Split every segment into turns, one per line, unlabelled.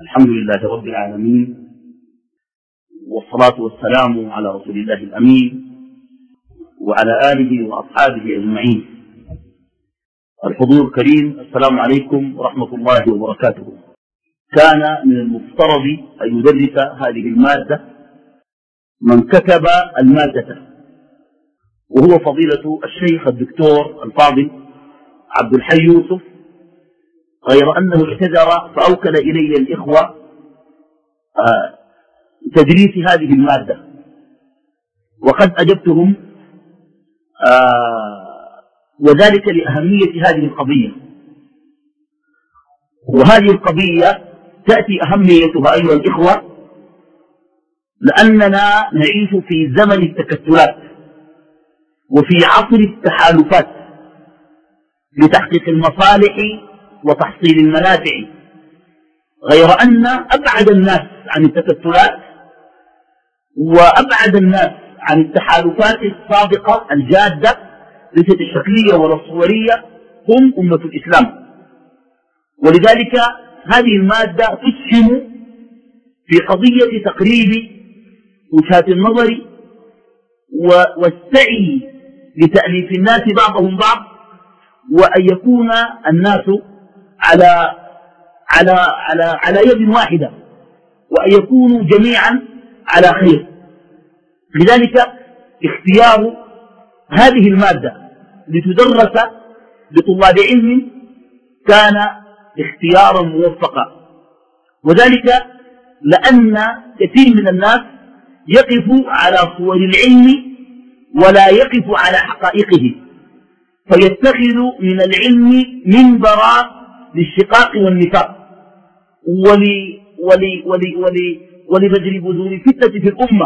الحمد لله رب العالمين، والصلاة والسلام على رسول الله الأمين وعلى آله وأصحابه أجمعين. الحضور الكريم، السلام عليكم ورحمة الله وبركاته. كان من المفترض أن يدرس هذه المادة من كتب المادة، وهو فضيلة الشيخ الدكتور الفاضل عبد الحي يوسف، غير أنه اعتذر فأوكل إلي الإخوة تدريس هذه المادة، وقد أجبتهم، وذلك لأهمية هذه القضية. وهذه القضية تأتي أهميتها أيها الإخوة لأننا نعيش في زمن التكتلات وفي عصر التحالفات لتحقيق المصالح وتحصيل المنافع، غير أن أبعد الناس عن التكتلات وأبعد الناس عن التحالفات الصادقة الجادة ليست الشكلية ولا الصورية هم أمة الإسلام. ولذلك هذه المادة تسهم في قضية تقريب وجهات النظر والسعي لتأليف الناس بعضهم بعض، وأن يكون الناس على يد واحدة، وأن يكونوا جميعا على خير. لذلك اختيار هذه المادة لتدرس لطلاب علم كان اختيارا موفقا، وذلك لأن كثير من الناس يقف على صور العلم ولا يقف على حقائقه، فيتخذ من العلم منبرا للشقاق والنفاق ولفجر بذور الفتنة في الأمة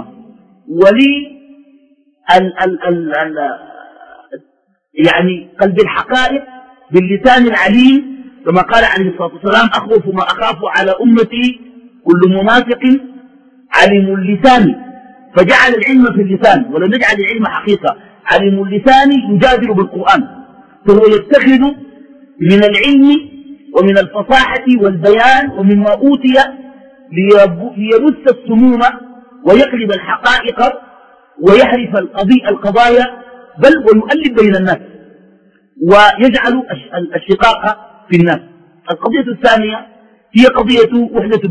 يعني قلب الحقائق باللسان العليم، كما قال عليه الصلاة والسلام: أخوف ما أخاف على أمتي كل منافق علم اللسان، فجعل العلم في اللسان ولم يجعل العلم حقيقة. علم اللسان يجادل بالقرآن، فهو يتخذ من العلم ومن الفصاحة والبيان ومما أوتي ليبث السموم ويقلب الحقائق ويحرف القضايا، بل ويؤلف بين الناس ويجعل الشقاق في الناس. القضية الثانية هي قضية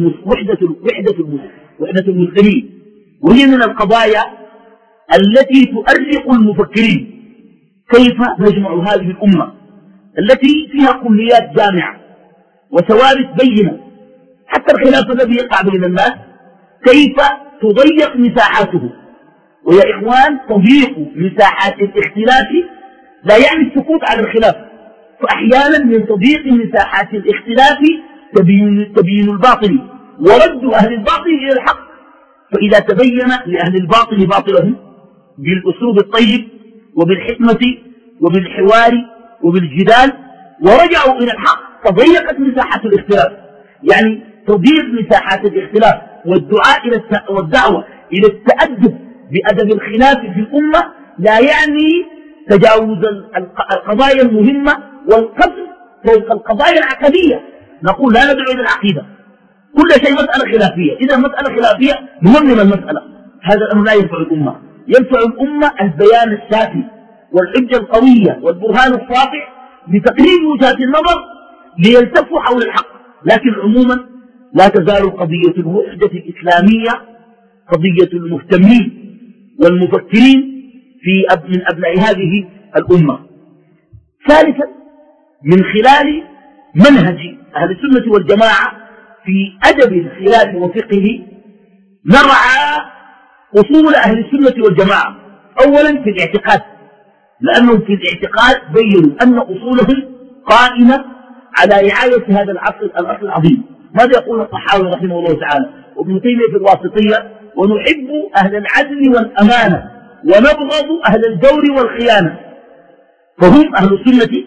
وحدة المسلمين، وهي من القضايا التي تؤرق المفكرين. كيف نجمع هذه الأمة التي فيها كليات جامعة وثوابت بينة، حتى الخلاف الذي يقع بين الناس كيف تضيق مساحاته؟ ويا إخوان، تضييق مساحات الاختلاف لا يعني السكوت على الخلاف، فأحيانا من تضييق مساحات الاختلاف تبيين الباطل ورد أهل الباطل إلى الحق. فإذا تبين لأهل الباطل باطلهم بالأسلوب الطيب وبالحكمة وبالحوار وبالجدال ورجعوا إلى الحق، تضيقت مساحات الاختلاف. يعني تضييق مساحات الاختلاف والدعوة إلى التأدب بأدب الخلاف في الأمة لا يعني تجاوز القضايا المهمة والقصر فوق القضايا العقدية. نقول لا ندعو إلى العقيدة، كل شيء مسألة خلافية، إذا مسألة خلافية نمم المسألة. هذا الأمر لا ينفع الأمة. ينفع الأمة البيان الشافي والحجة القوية والبرهان الساطع لتقريب وجهات النظر ليلتفوا حول الحق. لكن عموما لا تزال قضية الوحدة الإسلامية قضية المهتمين والمفكرين من أبناء هذه الأمة. ثالثا، من خلال منهج أهل السنة والجماعة في أدب الخلاف وفقه نرعى أصول أهل السنة والجماعة. أولا في الاعتقاد، لأنهم في الاعتقاد بيّنوا أن أصولهم قائمة على رعاية هذا الأصل العظيم. ماذا يقول الطحاوي رحمه الله تعالى وابن تيمية في الواسطية؟ ونحب أهل العدل والأمانة ونبغض أهل الجور والخيانة. فهم أهل السنة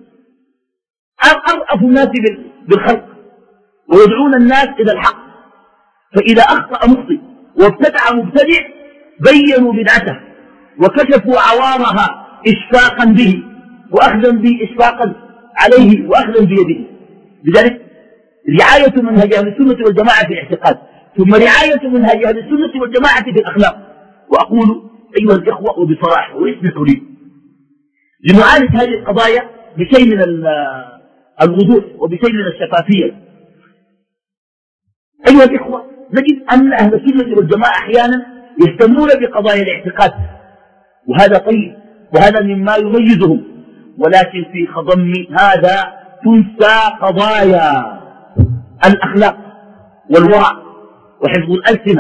أرأف الناس بالخلق ويدعون الناس إلى الحق، فإذا أخطأ مخطئ وابتدع مبتدع بيّنوا بدعته وكشفوا عوارها إشفاقا به وأخذا به إشفاقا عليه وأخذا بيده. لذلك رعاية منهج أهل السنة والجماعة في الاعتقاد، ثم رعاية منهج أهل السنة والجماعة في الأخلاق. وأقول أيها الإخوة وبصراحة واسمحوا لي لنعالج هذه القضايا بشيء من الوضوح وبشيء من الشفافية. أيها الإخوة، نجد أن أهل السنة والجماعة أحيانا يهتمون بقضايا الاعتقاد، وهذا طيب وهذا مما يميزهم، ولكن في خضم هذا تنسى قضايا الأخلاق والورع وحفظ الألسنة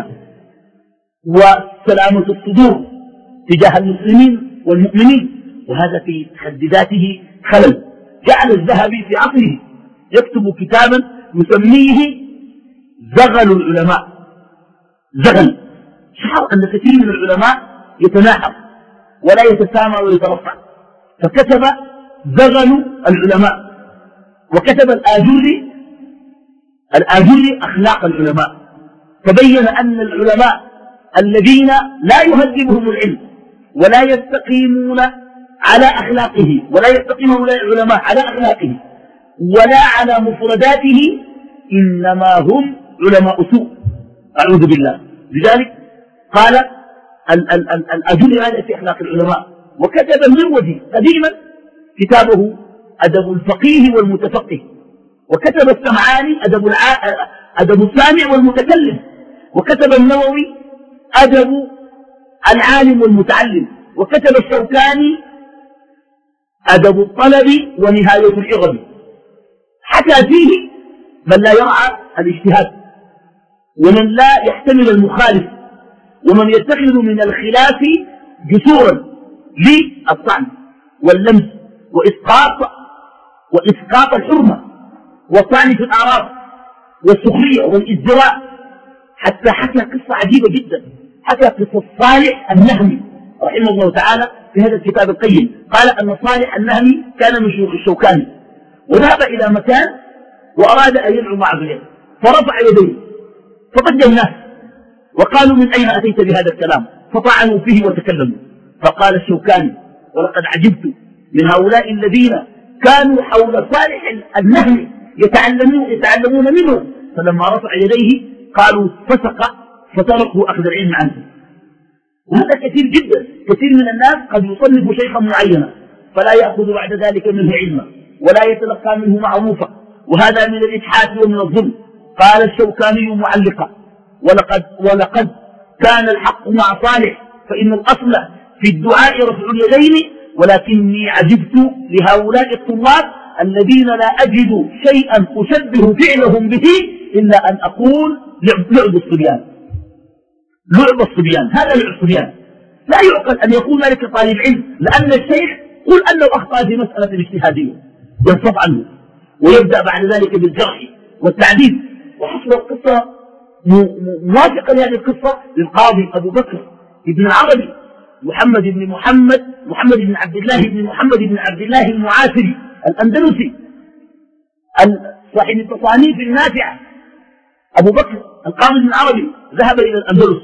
وسلامة الصدور تجاه المسلمين والمؤمنين، وهذا في حد ذاته خلل. جعل الذهبي في عصره يكتب كتابا يسميه زغل العلماء. زغل، شعر أن كثير من العلماء يتناحر ولا يتسامى ويترفع، فكتب زغل العلماء، وكتب الآجري أخلاق العلماء. تبين أن العلماء الذين لا يهذبهم العلم ولا يستقيمون على أخلاقه، ولا يستقيم العلماء على أخلاقه ولا على مفرداته، إنما هم علماء سوء، أعوذ بالله. لذلك قال الأجل هذا في أخلاق العلماء. وكتب المروزي قديما كتابه أدب الفقيه والمتفقه، وكتب السمعاني أدب السامع والمتكلم، وكتب النووي أدب العالم والمتعلم، وكتب الشوكاني أدب الطلب ونهاية الإغب. حكى فيه من لا يرعى الاجتهاد، ومن لا يحتمل المخالف، ومن يتخذ من الخلاف جسورا للطعن واللمس وإسقاط الحرمة والطعن في الأعراض والسخرية والازدراء. حتى حكى قصة عجيبة جدا، حكى قصة صالح النهمي رحمه الله تعالى في هذا الكتاب القيم. قال أن صالح النهمي كان من شيوخ الشوكاني، وذهب إلى مكان وأراد أن يدعو مع ابنه، فرفع يديه فضج الناس وقالوا من أين أتيت بهذا الكلام؟ فطعنوا فيه وتكلموا. فقال الشوكاني ولقد عجبت من هؤلاء الذين كانوا حول صالح النهمي يتعلمون منه، فلما رفع يديه قالوا فسق فتركوا أخذ العلم عنه. وهذا كثير جدا، كثير من الناس قد يصنف شيخا معينا فلا يأخذ بعد ذلك منه علما ولا يتلقى منه معروفا، وهذا من الإجحاف ومن الظلم. قال الشوكاني معلقا ولقد كان الحق مع صالح، فإن الأصل في الدعاء رفع اليدين، ولكني عجبت لهؤلاء الطلاب الذين لا أجد شيئا أشبه فعلهم به إلا أن أقول لعب الصبيان. لعب الصبيان، هذا لعب الصبيان. لا يعقل أن يقول ذلك طالب علم، لأن الشيخ قل أنه أخطأ في مسألة اجتهادية ينصف عنه ويبدأ بعد ذلك بالجرح والتعديل. وحصل القصة موافقة لهذه القصة للقاضي أبو بكر ابن العربي محمد بن عبد الله المعافري الأندلسي صاحب التصانيف النافعة. أبو بكر القاضي بن العربي ذهب إلى الأندلس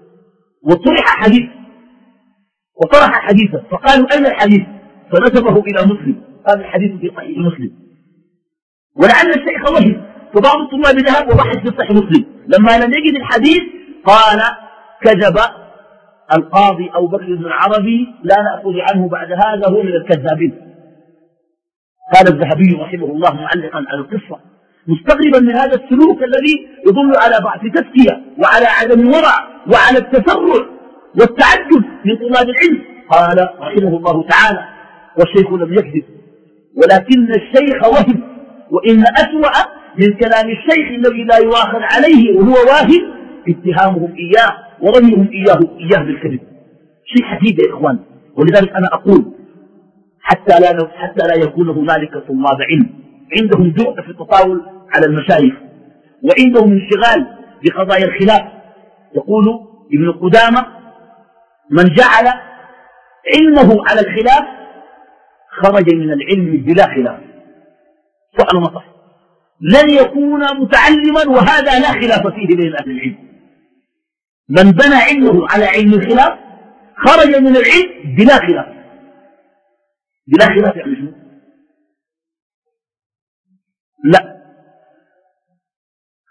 وطرح حديثا، فقالوا أين الحديث؟ فنسبه إلى مسلم، قال الحديث في صحيح مسلم. ولعل الشيخ وهم، فبعض الطلاب ذهب وبحث في صحيح مسلم، لما لم يجد الحديث قال كذب القاضي أبو بكر بن العربي، لا نأخذ عنه بعد هذا، هو من الكذابين. قال الذهبي رحمه الله معلقا على القصة مستغربا من هذا السلوك الذي يدل على ضعف تزكية وعلى عدم ورع وعلى التسرع والتعجب من طلاب العلم. قال رحمه الله تعالى: والشيخ لم يكذب ولكن الشيخ وهم، وإن أسوأ من كلام الشيخ الذي لا يواخذ عليه وهو واهم اتهامهم إياه ورميهم إياه بالكذب. شيء حديد يا إخوان. ولذلك أنا أقول حتى لا يكون هنالك طلاب علم عندهم جرأة في التطاول على المشايخ وعندهم انشغال بقضايا الخلاف. يقول ابن قدامة: من جعل علمه على الخلاف خرج من العلم بلا خلاف. سؤال مطرح: لن يكون متعلما وهذا لا خلاف فيه بين أهل العلم. من بنى علمه على علم الخلاف خرج من العلم بلا خلاف. بلا خلاف يعني شو؟ لا،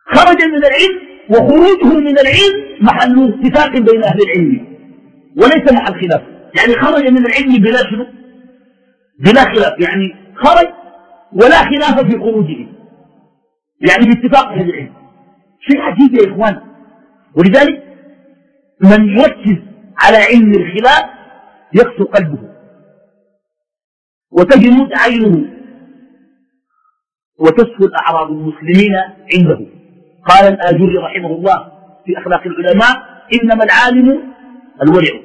خرج من العلم، وخروجه من العلم محل اتفاق بين أهل العلم وليس مع الخلاف. يعني خرج من العلم بلا شنو؟ بلا خلاف، يعني خرج ولا خلاف في خروجه، يعني باتفاق أهل العلم. شيء عجيب يا إخوان. ولذلك من يركز على علم الخلاف يقسو قلبه وتجمد عينه وتسهل أعراض المسلمين عنده. قال الآجري رحمه الله في أخلاق العلماء: إنما العالم الورع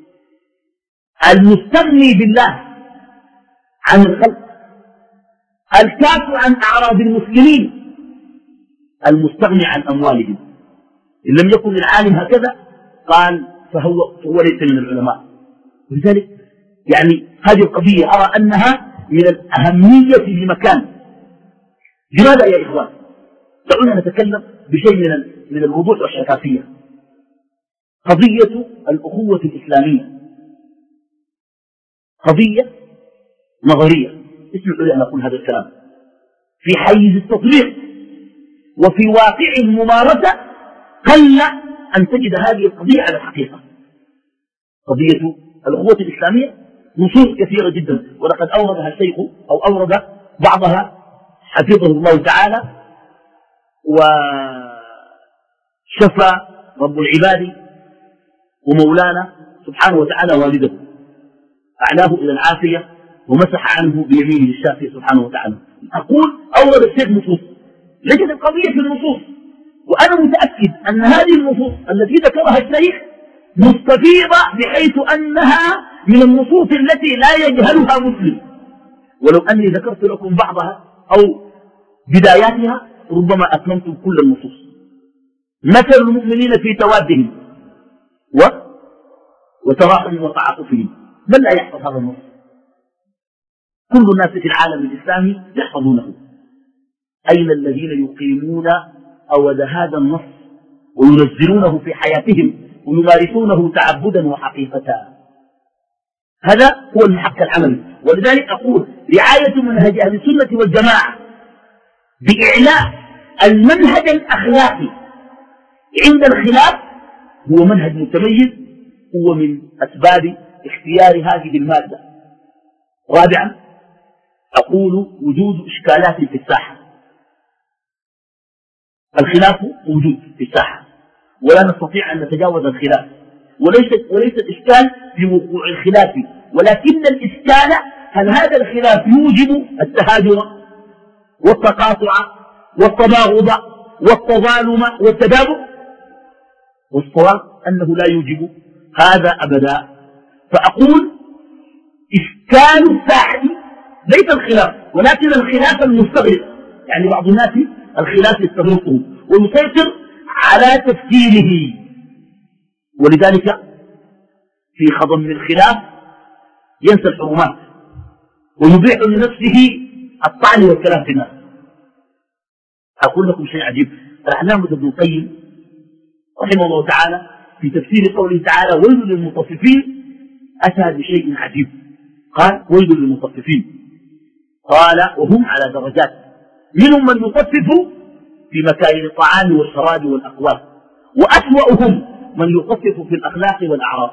المستغني بالله عن الخلق الكاف عن أعراض المسلمين المستغني عن أموالهم. إن لم يكن العالم هكذا قال فهو ليس من العلماء. ولذلك يعني هذه القضية أرى أنها من الأهمية بمكان. لماذا يا إخوان؟ دعونا نتكلم بشيء من الوضوح والشفافية. قضية الأخوة الإسلامية قضية نظرية، اسمحوا لي أن أقول هذا الكلام، في حيز التطبيق وفي واقع الممارسة قل أن تجد هذه القضية على الحقيقة. قضية الأخوة الإسلامية نصوص كثيرة جدا، ولقد أوردها الشيخ أو أورد بعضها حفظه الله تعالى، وشفى رب العباد ومولانا سبحانه وتعالى والده، أعلاه إلى العافية ومسح عنه بيمينه الشافية سبحانه وتعالى. أقول أورد الشيخ نصوص، لكن القضية في النصوص، وأنا متأكد أن هذه النصوص التي ذكرها الشيخ مستفيضة بحيث أنها من النصوص التي لا يجهلها مسلم، ولو أني ذكرت لكم بعضها أو بداياتها ربما أتممتم كل النصوص. مثل المؤمنين في توادهم وتراحم وتعاطفهم، من لا يحفظ هذا النص؟ كل الناس في العالم الإسلامي يحفظونه. أين الذين يقيمون أود هذا النص وينزلونه في حياتهم ويمارسونه تعبدا وحقيقة؟ هذا هو المحك العملي. ولذلك أقول رعاية منهج أهل السنة والجماعة بإعلاء المنهج الأخلاقي عند الخلاف هو منهج متميز، هو من أسباب اختيار هذه المادة. رابعا أقول وجود إشكالات في الساحة. الخلاف موجود في الساحة ولا نستطيع أن نتجاوز الخلاف، وليس الإشكال في وقوع الخلاف، ولكن الإشكال هل هذا الخلاف يوجب التهاجر والتقاطع والتباغض والتظالم والتدابر؟ والصواب أنه لا يوجب هذا أبدا. فأقول إشكال الساحة ليس الخلاف، ولكن الخلاف المستغرق. يعني بعض الناس الخلاف يستغرقه ويسيطر على تفكيره، ولذلك في خضم الخلاف ينسى الحرمات ويبيح لنفسه الطعن والكلام في الناس. أقول لكم شيء عجيب. العلامة ابن القيم رحمه الله تعالى في تفسير قوله تعالى ويل للمطففين أتى بشيء عجيب. قال ويل للمطففين، قال وهم على درجات، منهم من يطفف في مكاين الطعام والشراب والأقوال، وأسوأهم من يطفف في الأخلاق والأعراض.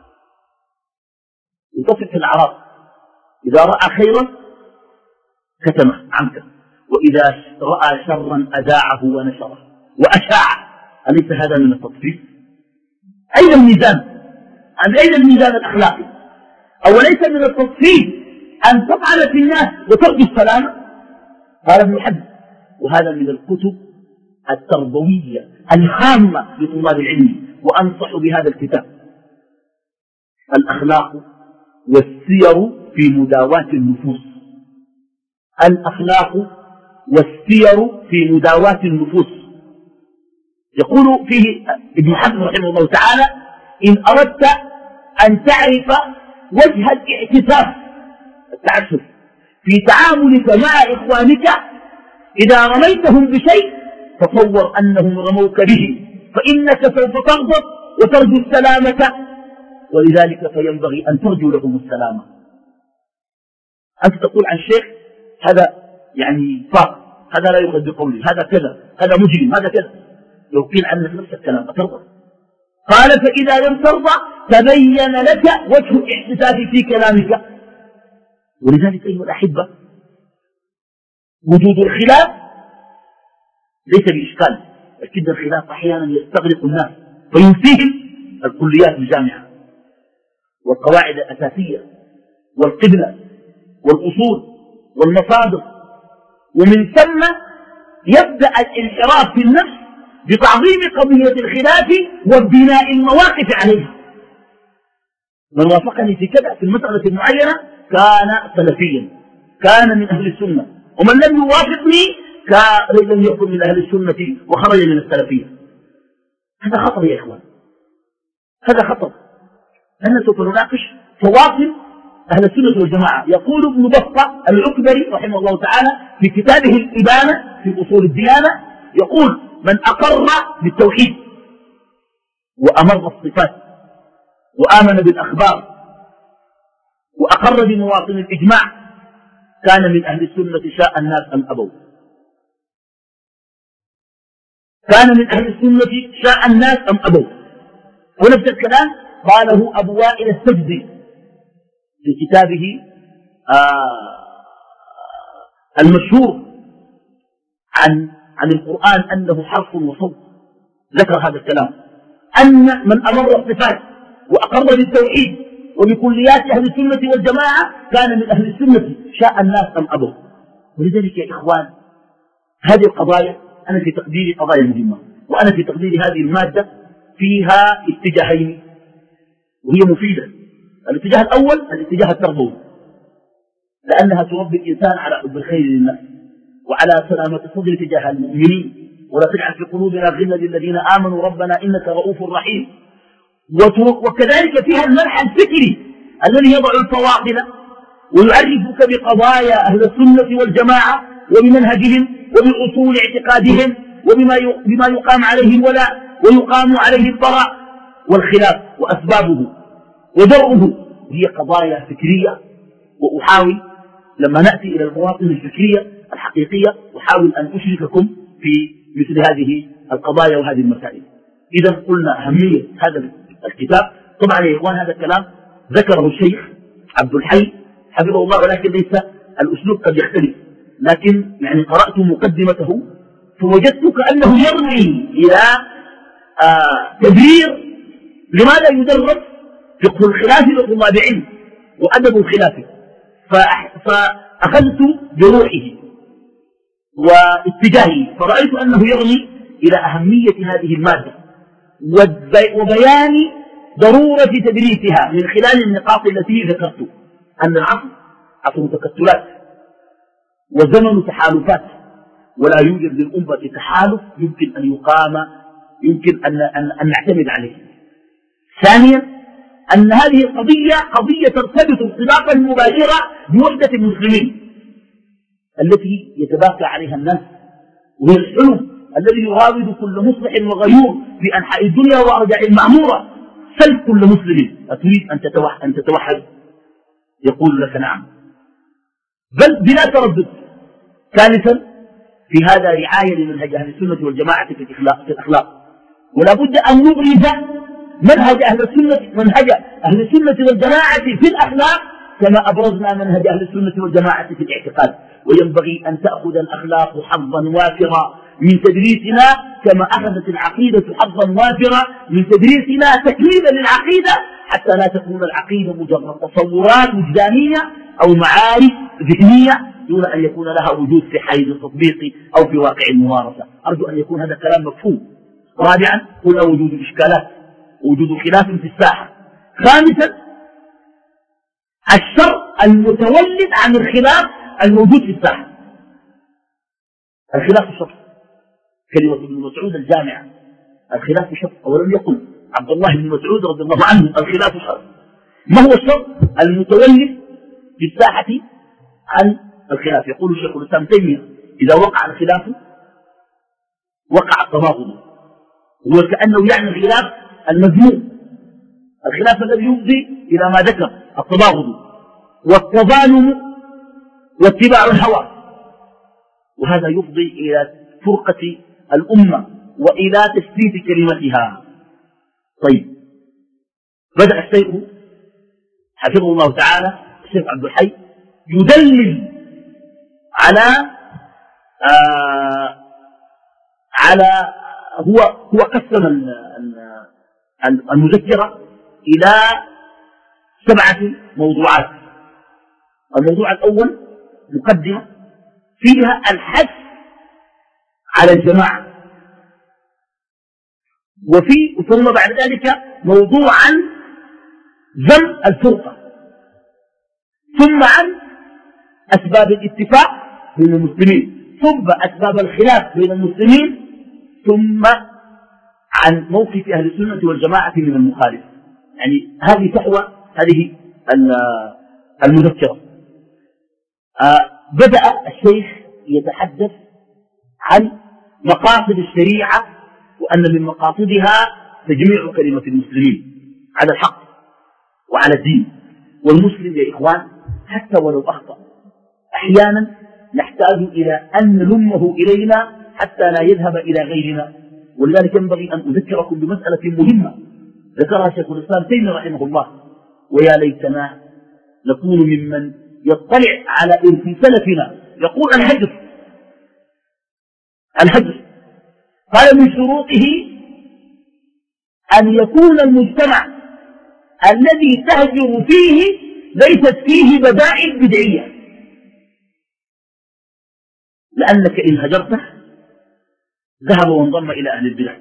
يطفف في الأعراض، إذا رأى خيرا كتمه عنك، وإذا رأى شرا أذاعه ونشره وأشاع. أليس هذا من التطفيف؟ أين الميزان؟ أين الميزان الأخلاقي؟ أوليس من التطفيف أن تفعل في الناس وترجو السلام؟ قال ابن حزم، وهذا من الكتب التربوية الهامة لطلاب العلم، وأنصح بهذا الكتاب: الأخلاق والسير في مداواة النفوس. الأخلاق والسير في مداواة النفوس. يقول فيه ابن حزم رحمه الله تعالى: إن أردت أن تعرف وجه الاعتساف التعسف في تعاملك مع إخوانك إذا رميتهم بشيء فتصور أنهم رموك به، فإنك سوف تغضب وترجو السلامة، ولذلك فينبغي أن ترجو لهم السلامة. أنت تقول عن الشيخ هذا يعني فاق، هذا لا يؤخذ بقولي، هذا كذا، هذا مجرم، هذا كذا. لو قيل عنك نفس الكلام أترضى؟ قال فإذا لم ترضى تبين لك وجه الاحتساب في كلامك. ولذلك أيها الأحبة وجود الخلاف ليس بإشكال، لكن الخلاف أحيانا يستغرق الناس فينسيهم الكليات الجامعة والقواعد الأساسية والقبلة والأصول والمصادر، ومن ثم يبدأ الانحراف في النفس بتعظيم قضية الخلاف وبناء المواقف عليها. من وافقني في كذا في المسألة المعينة كان سلفيا، كان من أهل السنة، ومن لم يوافقني لم يكن من أهل السنة وخرج من السلفية. هذا خطر يا إخوان، هذا خطر. أنا سوف نناقش فواصل أهل السنة والجماعة. يقول ابن بطة العكبري رحمه الله تعالى في كتابه الإبانة في أصول الديانة، يقول من أقر بالتوحيد وأمر الصفات وآمن بالأخبار وأقر بمواطن الإجماع كان من أهل السنة شاء الناس أم أبوا. كان من أهل السنة شاء الناس أم أبوا. ونفس الكلام قاله أبو وائل السجدي في كتابه المشهور عن القرآن أنه حرف وصوت. ذكر هذا الكلام أن من أمر الصفات وأقر بالتوحيد وبكليات أهل السنة والجماعة كان من أهل السنة شاء الناس أم أبوا. ولذلك يا إخوان هذه القضايا أنا في تقديري قضايا مهمة، وأنا في تقديري هذه المادة فيها اتجاهين وهي مفيدة. الاتجاه الأول الاتجاه التربوي، لأنها تربي الإنسان على حب الخير للناس وعلى سلامة الصدر تجاه المؤمنين، ولا تجعل في قلوبنا غلا للذين آمنوا ربنا إنك رؤوف رحيم. وكذلك فيها المنحى الفكري الذي يضع الفواصل ويعرفك بقضايا أهل السنة والجماعة وبمنهجهم وبأصول اعتقادهم وبما يقام عليه الولاء ويقام عليه الطلاق والخلاف وأسبابه ودرءه. هي قضايا فكرية، وأحاول لما نأتي إلى المواطن الفكرية الحقيقية أحاول أن أشرككم في مثل هذه القضايا وهذه المسائل. إذا قلنا أهمية هذا الكتاب. طبعا يا إخوان هذا الكلام ذكره الشيخ عبد الحي حفظه الله، ولكن ليس الأسلوب قد يختلف، لكن يعني قرأت مقدمته فوجدت كأنه يرمي إلى تبرير لماذا يدرس فقه الخلاف لطلاب علم وأدب الخلاف. فأخذت بروحه واتجاهه فرأيت أنه يرمي إلى أهمية هذه المادة وبيان ضرورة تدريسها من خلال النقاط التي ذكرت، أن العصر عصر تكتلات وزمن تحالفات، ولا يوجد للأمة تحالف يمكن أن يقام، يمكن أن نعتمد عليه. ثانيا أن هذه القضية قضية ترتبط ارتباطا مباشرا بوحدة المسلمين التي يتباكى عليها الناس، وهي الحلم الذي يراود كل مصلح وغيور في أنحاء الدنيا وأرجاء المعمورة. سل كل مسلم أتريد أن تتوحد؟ يقول لك نعم، بل بلا تردد. ثالثا في هذا رعاية لمنهج أهل السنة والجماعة في الأخلاق، ولا بد أن نبرز منهج أهل السنة والجماعة في الأخلاق كما أبرزنا منهج أهل السنة والجماعة في الاعتقاد. وينبغي أن تأخذ الأخلاق حظا وافرا من تدريسنا كما أخذت العقيدة حظا وافرا من تدريسنا تكميلا للعقيدة، حتى لا تكون العقيدة مجرد تصورات وجدانية أو معارف ذهنية دون أن يكون لها وجود في حيز التطبيق أو في واقع الممارسة. أرجو أن يكون هذا الكلام مفهوم. رابعا قلنا وجود الإشكالات ووجود خلاف في الساحة. خامسا الشر المتولد عن الخلاف الموجود في الساحة. الخلاف شر، كلمة ابن مسعود الجامعة، الخلاف شر. ولم يقل عبد الله بن مسعود رضي الله عنه الخلاف شر. ما هو الشر المتولد في الساحة عن الخلاف؟ يقول شيخ الإسلام تيمية إذا وقع الخلاف وقع التباغض، وكأنه يعني الخلاف المذموم، الخلاف الذي يفضي إلى ما ذكر التباغض والتظالم واتباع الهوى. وهذا يفضي إلى فرقة الأمة وإلى تشتيت كلمتها. طيب، بدأ الشيخ حفظه الله تعالى الشيخ عبد الحي يدلل على هو قسم المذكرة إلى 7 موضوعات. الموضوع الأول مقدمة فيها الحث على الجماعة، ثم بعد ذلك موضوع عن ذم الفرقة، ثم عن أسباب الاتفاق بين المسلمين، ثم أسباب الخلاف بين المسلمين، ثم عن موقف أهل السنة والجماعة من المخالف. يعني هذه تحوى هذه المذكرة. بدأ الشيخ يتحدث عن مقاصد الشريعة، وأن من مقاصدها تجميع كلمة المسلمين على الحق وعلى الدين. والمسلم يا إخوان حتى ولو أخطأ أحيانا نحتاج إلى أن نلمه إلينا حتى لا يذهب إلى غيرنا. ولذلك ينبغي أن أذكركم بمسألة مهمة ذكرها شيخ الإسلام تيمية رحمه الله: ويا ليتنا نكون ممن يطلع على إرث سلفنا. يقول الهجر قال من شروطه أن يكون المجتمع الذي تهجر فيه ليست فيه بدائل بدعية، لأنك إن هجرته ذهب وانضم إلى أهل البدع.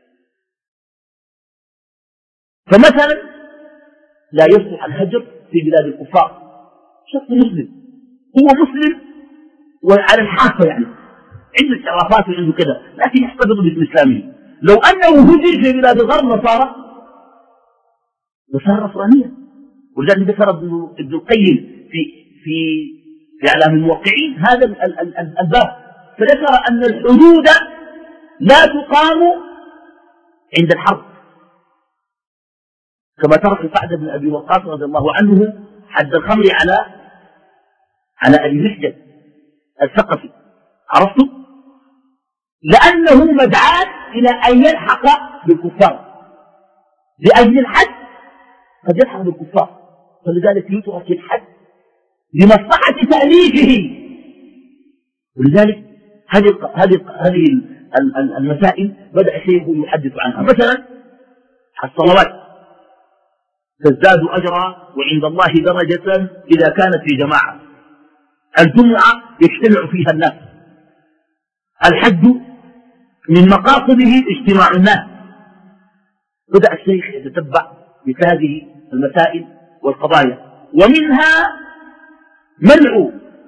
فمثلا لا يصلح الهجر في بلاد الكفار. شخص مسلم هو مسلم وعلى الحافة، يعني عنده شرافات وعنده كذا، لكن يحتفظ باسم إسلامه. لو أنه هجر في بلاد الغرب لصار نصرانيا. ولذلك ذكر ابن القيم في إعلام الموقعين هذا الباب، فذكر أن الحدود لا تقام عند الحرب، كما ترك سعد بن أبي وقاص رضي الله عنه حد الخمر على أبي محجن الثقفي. عرفتم؟ لأنه مدعاة إلى أن يلحق بالكفار، لأجل الحد قد يلحق بالكفار، فلذلك يترك الحد لمصلحة تأليفه. ولذلك هذه المسائل بدأ الشيخ يحدث عنها. مثلا الصلوات تزداد أجرا وعند الله درجة إذا كانت في جماعة. الجمعة يجتمع فيها الناس. الحج من مقاصده اجتماع الناس. بدأ الشيخ يتتبع بهذه المسائل والقضايا، ومنها منع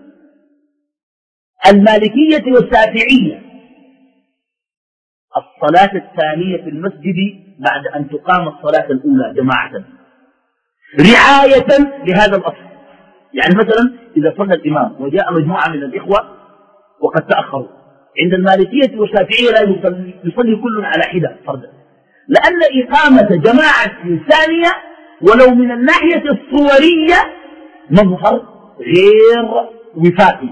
المالكية والشافعية الصلاة الثانية في المسجد بعد أن تقام الصلاة الأولى جماعة، رعاية لهذا الأصل. يعني مثلا إذا صلى الإمام وجاء مجموعة من الإخوة وقد تأخروا، عند المالكية والشافعية لا يصلي كل على حدة فردا، لأن إقامة جماعة ثانية ولو من الناحية الصورية مظهر غير وفاقي،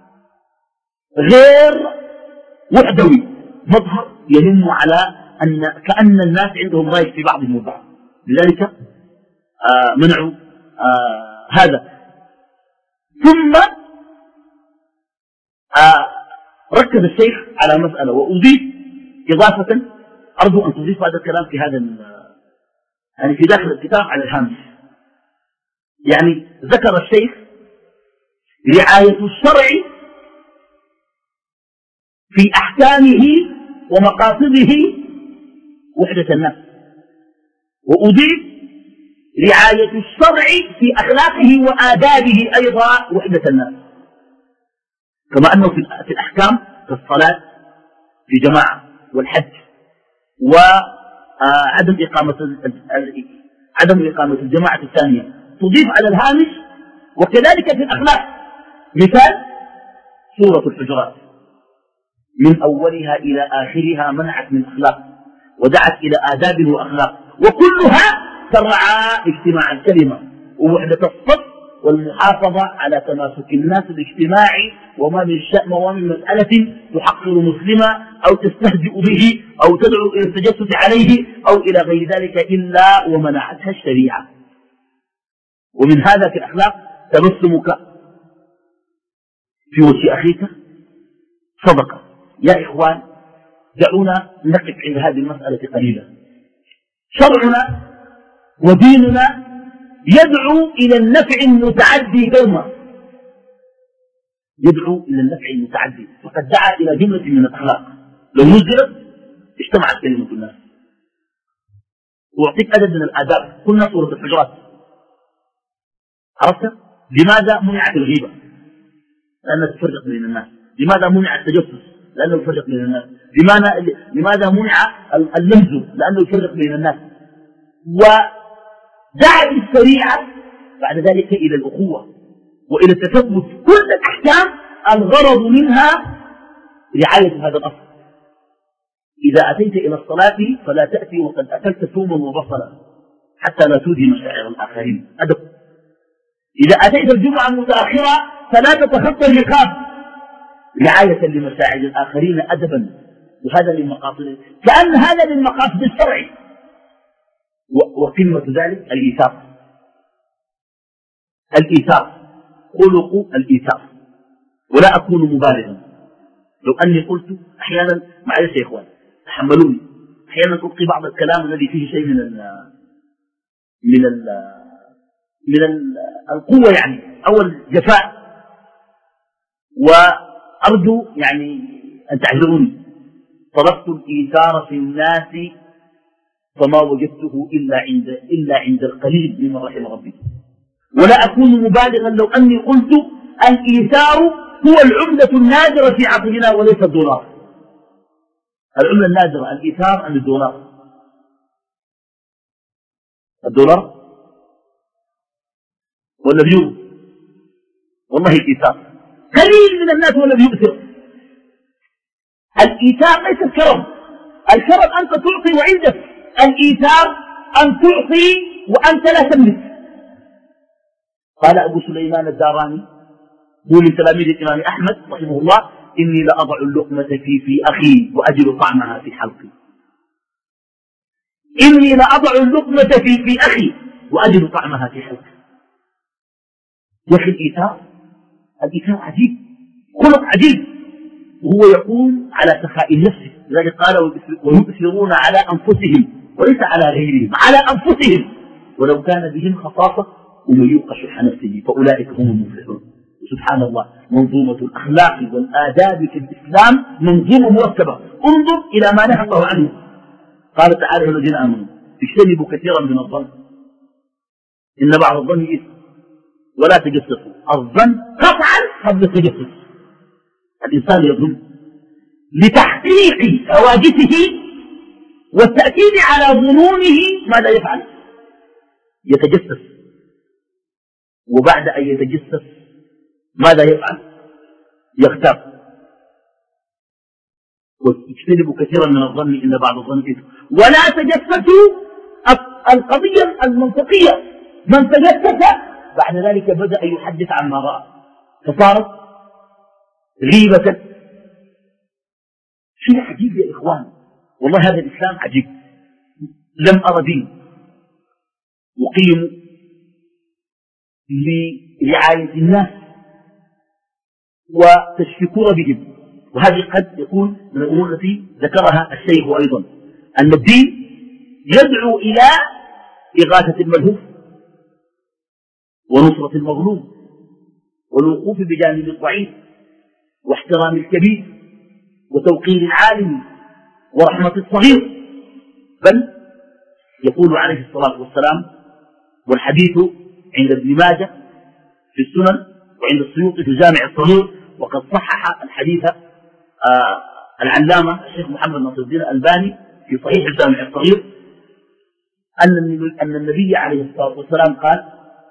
غير وحدوي، مظهر ينم على كأن الناس عندهم رايح في بعضهم البعض. لذلك منعوا هذا. ثم ركز الشيخ على مسألة وأضيف إضافة، أرجو أن تضيف هذا الكلام في يعني في داخل الكتاب على الهامش. يعني ذكر الشيخ رعاية الشرع في أحكامه ومقاصده وحدة الناس، وأضيف رعاية الشرع في أخلاقه وآدابه أيضا وحدة الناس، كما أنه في الأحكام كالصلاة في جماعة والحج وعدم إقامة الجماعة الثانية تضيف على الهامش. وكذلك في الأخلاق، مثال سورة الحجرات من أولها إلى آخرها منعت من أخلاق ودعت إلى آداب وأخلاق، وكلها ترعى اجتماع الكلمة ووحدة الصف والمحافظة على تماسك الناس الاجتماعي وما من مسألة تحقر مسلما أو تستهزئ به أو تدعو إلى التجسس عليه أو إلى غير ذلك إلا ومنعتها الشريعة. ومن هذا في الأخلاق تبسمك في وجه أخيك صدقة. يا إخوان دعونا نقف عند هذه المسألة قليلا. شرعنا وديننا يدعو إلى النفع المتعدي دوما، يدعو إلى النفع المتعدي، فقد دعا إلى جملة من الأخلاق لو نزلت اجتمعت كلمة الناس. وأعطيك عدد من الآداب، قلنا سورة الحجرات، عرفت؟ لماذا منعت الغيبة؟ لأنها تفرق بين الناس. لماذا منع التجسس؟ لأنه يفرق بين الناس. لماذا منع اللمز؟ لأنه يفرق بين الناس. ودعا الشريعة بعد ذلك إلى الأخوة وإلى تثبت كل الأحكام الغرض منها رعاية هذا الأصل. إذا أتيت إلى الصلاة فلا تأتي وقد أكلت ثوما وبصلا حتى لا تؤذي مشاعر الآخرين، أدب. إذا أتيت الجمعة متأخرة فلا تتخطى الرقاب رعاية لمشاعر الآخرين، أدبا. وهذا من مقاصد، كأن هذا من مقاصد الشرع. وقمة ذلك الإيثار. الإيثار خلق الإيثار. ولا أكون مبالغا. لو أني قلت أحيانا، معلش يا إخوان تحملوني، أحيانا ألقي بعض الكلام الذي فيه شيء من القوة يعني أو الجفاء، وأرجو يعني أن تعذروني. طلبت الإيثار في الناس فما وجدته إلا عند القليل ممن رحم ربي. ولا أكون مبالغا لو أني قلت الإيثار هو العملة النادرة في عصرنا وليس الدولار. العملة النادرة الإيثار عن الدولار. الدولار ولا اليورو؟ والله الإيثار قليل من الناس ولا بيؤثر. الإيثار ليس الكرم. الكرم أنت تعطي وعندك، الإيثار أن تعطي وأنت لا تملك. قال أبو سليمان الداراني هو من تلاميذ الإمام أحمد رحمه الله: إني لأضع اللقمة في أخي وأجد طعمها في حلقي. إني لأضع اللقمة في أخي وأجد طعمها في حلقي. يا أخي الإيثار عجيب، خلق عجيب، وهو يقوم على سخاء النفس. لذلك قال: ويؤثرون على أنفسهم وليس على غيرهم، على أنفسهم ولو كان بهم خصاصة ومن يوق شح نفسه فأولئك هم المفلحون. سبحان الله، منظومة الأخلاق والآداب في الإسلام منظومة مركبة. انظر إلى ما نهى الله عنه. قال تعالى: الذين آمنوا اجتنبوا كثيرا من الظن إن بعض الظن إثم ولا تجسسوا. الظن قطعا قبل التجسس. الإنسان يظن لتحقيق حواجزه والتأكيد على ظنونه. ماذا يفعل؟ يتجسس. وبعد أن يتجسس ماذا يفعل؟ يغتاب. واجتنبوا كثيرا من الظن إن بعض الظن إثم ولا تجسسوا. القضية المنطقية، من تجسس بعد ذلك بدأ يحدث عن ما رأى فصارت غيبة. شيء عجيب يا إخوان، والله هذا الإسلام عجيب. لم أرى دين يقيم لرعاية الناس وتشفي بهم. وهذه قد يكون من الأمور التي ذكرها الشيخ أيضا، أن الدين يدعو إلى إغاثة الملهوف ونصرة المظلوم والوقوف بجانب الضعيف واحترام الكبير وتوقير العالم ورحمة الصغير. بل يقول عليه الصلاة والسلام، والحديث عند ابن ماجه في السنن وعند السيوطي في الجامع الصغير، وقد صحح الحديث العلامة الشيخ محمد ناصر الدين الألباني في صحيح الجامع الصغير، أن النبي عليه الصلاة والسلام قال: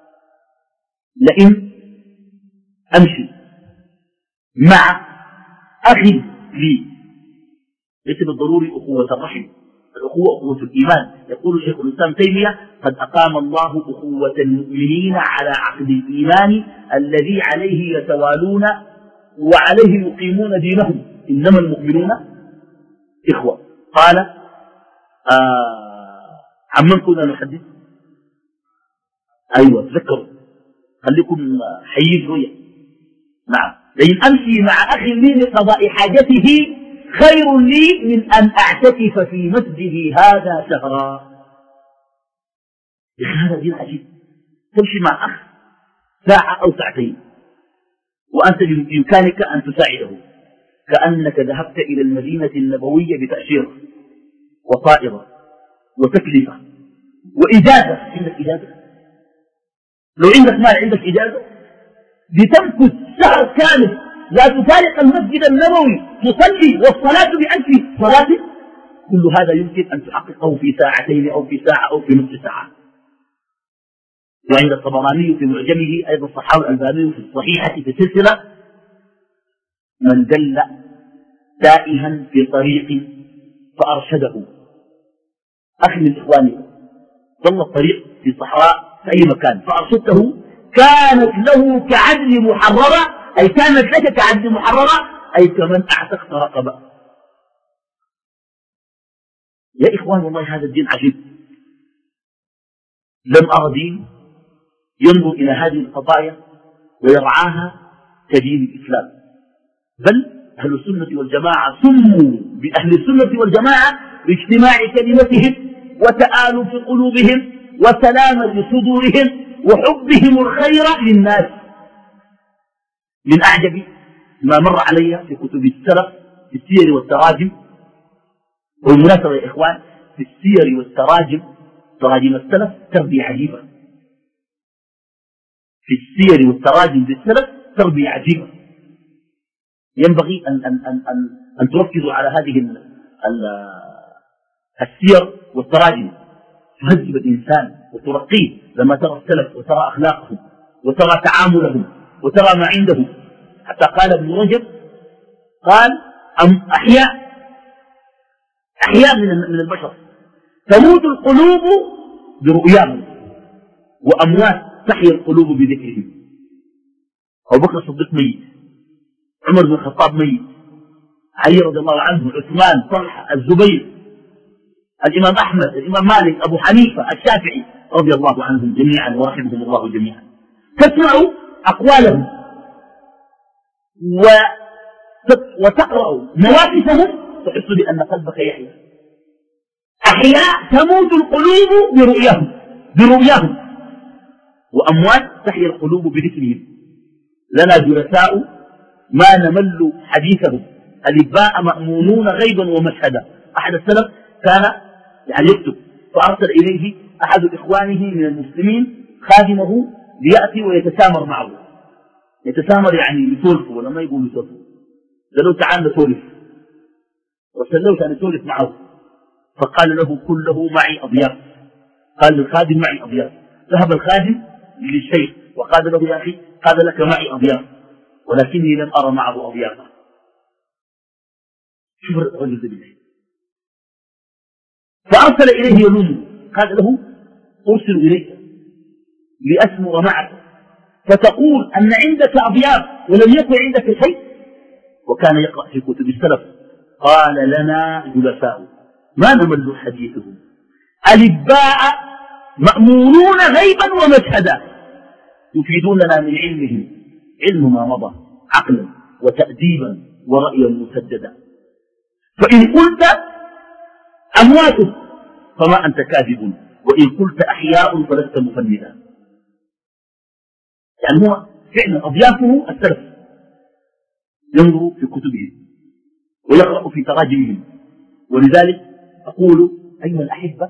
لئن أمشي مع أخي لي، ليس بالضروري أخوة الرحم، الأخوة أخوة الإيمان. يقول شيخ الإسلام تيمية: قد أقام الله أخوة المؤمنين على عقد الإيمان الذي عليه يتوالون وعليه يقيمون دينهم، إنما المؤمنون إخوة. قال عمن كنا نحدث؟ أيوة تذكروا، خليكم حيين شوية. نعم، لئن أمشي مع أخي لي لقضاء حاجته خير لي من أن أعتكف في مسجدي هذا شهرا. هذا دين عجيب، تمشي مع أخ ساعة أو ساعتين وأنت بإمكانك أن تساعده، كأنك ذهبت إلى المدينة النبوية بتأشيرة وطائرة وتكلفة وإجازة. عندك إجازة؟ لو عندك مال عندك إجازة لتمكث شهر كامل لا تفارق المسجد النبوي تصلي والصلاة بألف صلاة. كل هذا يمكن أن تحققه في ساعتين أو في ساعة أو في نصف ساعة. وعند الطبراني في معجمه أيضا صححه الألباني في الصحيحة في السلسلة: من دل تائها في طريق فأرشده. أخي من إخواني ضل الطريق في صحراء في أي مكان فأرشدته كانت له كعدل محررة، أي كانت لك كعدل محررة، أي كمن أعتقت رقبة. يا إخوان والله هذا الدين عجيب. لم أرى دين ينظر إلى هذه القضايا ويرعاها كدين الإسلام، بل أهل السنة والجماعة سموا بأهل السنة والجماعة باجتماع كلمتهم وتآلف قلوبهم وسلامة صدورهم وحبهم الخير للناس. من أعجب ما مر علي في كتب السلف في السير والتراجم، والمناسبة يا إخوان في السير والتراجم تراجم السلف تربية عجيبة. في السير والتراجم للسلف تربية عجيبة. ينبغي أن تركزوا على هذه السير والتراجم، تهذب الإنسان وترقيه لما ترى السلف وترى أخلاقهم وترى تعاملهم وترى ما عندهم. حتى قال ابن رجب قال أحياء من البشر تموت القلوب برؤياهم وأموات تحيا القلوب بذكرهم. أبو بكر الصديق ميت، عمر بن الخطاب ميت، علي رضي الله عنه، عثمان، طلحة، الزبير، الإمام أحمد، الإمام مالك، أبو حنيفة، الشافعي رضي الله عنهم جميعا ورحمهم الله جميعا. تسمع أقوالهم وتقرأ مواقفهم تحس بأن قلبك يحيا. أحياء تموت القلوب برؤياهم وأموات تحيا القلوب بذكرهم. لنا جلساء ما نمل حديثهم، الإباء مأمونون غيبا ومشهدا. أحد السلف كان يكتب فأرسل إليه أحد إخوانه من المسلمين خادمه ليأتي ويتسامر معه. يتسامر يعني يسولف، ولا ما يقول يسولف، قالوا تعال نسولف، وسلوه كان يسولف معه. فقال له كله معي أضياف. قال للخادم معي أضياف. ذهب الخادم للشيخ وقال له يا أخي قال لك معي أضياف ولكني لم أرى معه أضيافا. شوف الرجل بالله. فأرسل إليه يلومه، قال له أرسل إليك لأسمر معك فتقول أن عندك أضياف ولم يكن عندك شيء. وكان يقرأ في كتب السلف. قال لنا جلساء ما نمل حديثهم، الإباء مأمونون غيبا ومشهدا، يفيدوننا من علمهم علم ما مضى عقلا وتأديبا ورأيا مسددا. فإن قلت أموات فما أنت كاذب، وإن قلت أحياء فلست مفندا. يعني هو فعلا أضيافه السلف، ينظر في كتبهم ويقرأ في تراجمهم. ولذلك أقول أيها الأحبة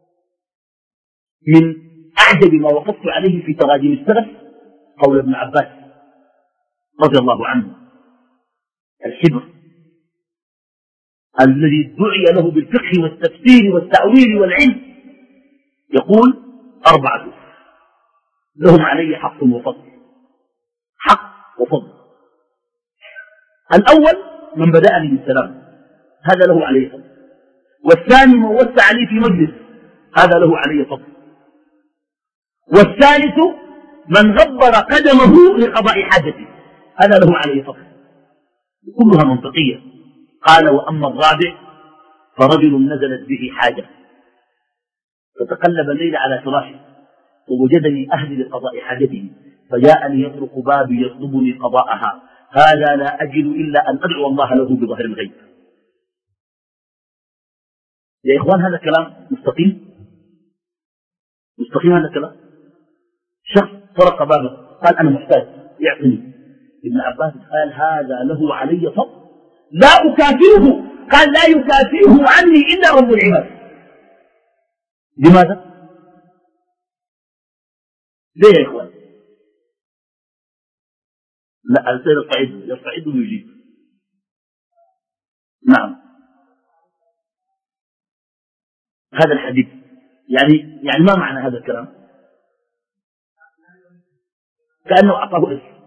من أعجب ما وقفت عليه في تراجم السلف قول ابن عباس رضي الله عنه الحبر الذي دعي له بالفقه والتفسير والتأويل والعلم، يقول 4 لهم علي حق وفضل. حق وفضل. الأول من بدأني بالسلام هذا له علي فضل، والثاني من وسع لي في مجلس هذا له علي فضل، والثالث من غبر قدمه لقضاء حاجته هذا له علي فضل. كلها منطقية. قال وأما الرابع فرجل نزلت به حاجة فتقلب الليل على فراشه ووجدني أهلي لقضاء حاجته فجاءني يطرق بابي يطلبني قضاءها، هذا لا أجد إلا أن أدعو الله له بظهر الغيب. يا إخوان هذا كلام مستقيم؟ مستقيم هذا الكلام؟ شخص طرق بابه قال أنا محتاج يعطني. ابن عباس قال هذا له علي فضل لا أكافئه، قال لا يكافئه عني إلا رب العباد. لماذا؟ ليه يا إخوان؟ لا الإنسان يستعد ويجيب. نعم هذا الحديث يعني ما معنى هذا الكلام؟ كأنه أعطاه اسم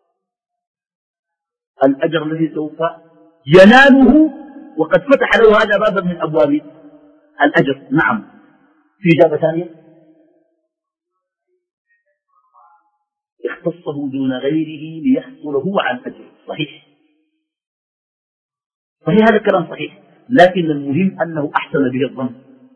الأجر الذي سوف يناله وقد فتح له هذا بابا من أبواب الأجر. نعم في إجابة ثانية اختصه دون غيره ليحصل هو عن أجر. صحيح هذا الكلام صحيح، لكن المهم أنه أحسن به الظن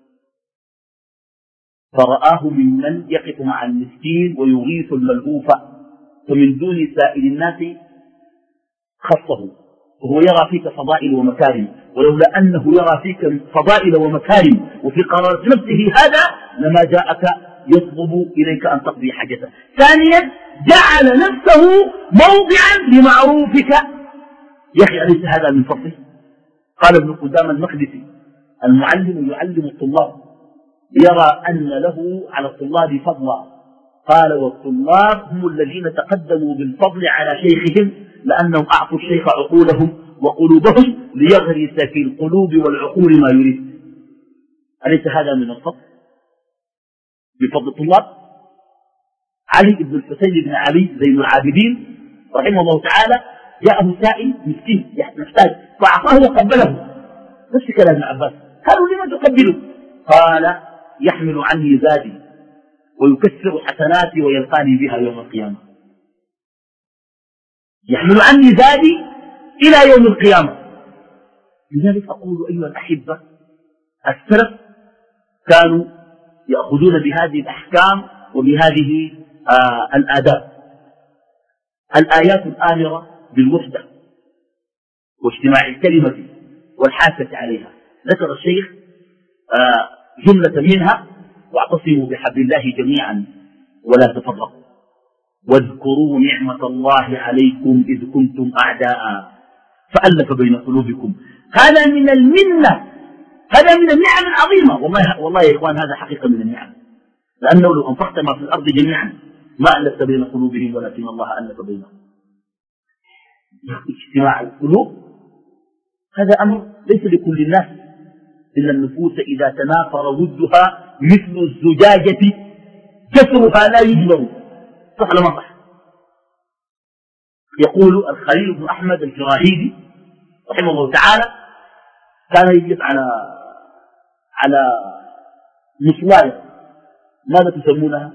فرآه ممن يقف مع المسكين ويغيث الملهوف فمن دون سائر الناس خصه، وهو يرى فيك فضائل ومكارم، ولولا أنه يرى فيك فضائل ومكارم وفي قرارة نفسه هذا لما جاءك يطلب إليك أن تقضي حاجته. ثانيا جعل نفسه موضعا لمعروفك. يا أخي أليس هذا من فضله؟ قال ابن قدامة المقدسي المعلم يعلم الطلاب يرى أن له على الطلاب فضلا، قال والطلاب هم الذين تقدموا بالفضل على شيخهم لأنهم أعطوا الشيخ عقولهم وقلوبهم ليغرس في القلوب والعقول ما يريد. أليس هذا من الفضل؟ بفضل الطلاب. علي بن الحسين بن علي زين العابدين رحمه الله تعالى جاءه سائل مسكين محتاج فأعطاه وقبله، نفس كلام ابن عباس. قالوا لما تقبله؟ قال يحمل عني زادي ويكسر حسناتي ويلقاني بها يوم القيامة. يحمل عني زادي إلى يوم القيامة. لذلك أقول أيها الأحبة السلف كانوا يأخذون بهذه الأحكام وبهذه الآداب. الآيات الآمرة بالوحدة واجتماع الكلمة والحاسة عليها ذكر الشيخ جملة منها واعتصموا بحبل الله جميعا ولا تفرقوا واذكروا نعمة الله عليكم إذ كنتم أعداء فألف بين قلوبكم. هذا من المنة، هذا من النعم العظيمة. والله يا إخوان هذا حقيقة من النعم، لأنه لو أنفقت ما في الأرض جميعا ما ألفت بين قلوبهم ولكن الله ألف بينهم. اجتماع القلوب هذا أمر ليس لكل الناس، إن النفوس إذا تنافر ودها مثل الزجاجة كسرها لا يجبر. صح ولا ما صح؟ يقول الخليل بن أحمد الفراهيدي رحمه الله تعالى كان يجلس على مصلاية، ماذا تسمونها؟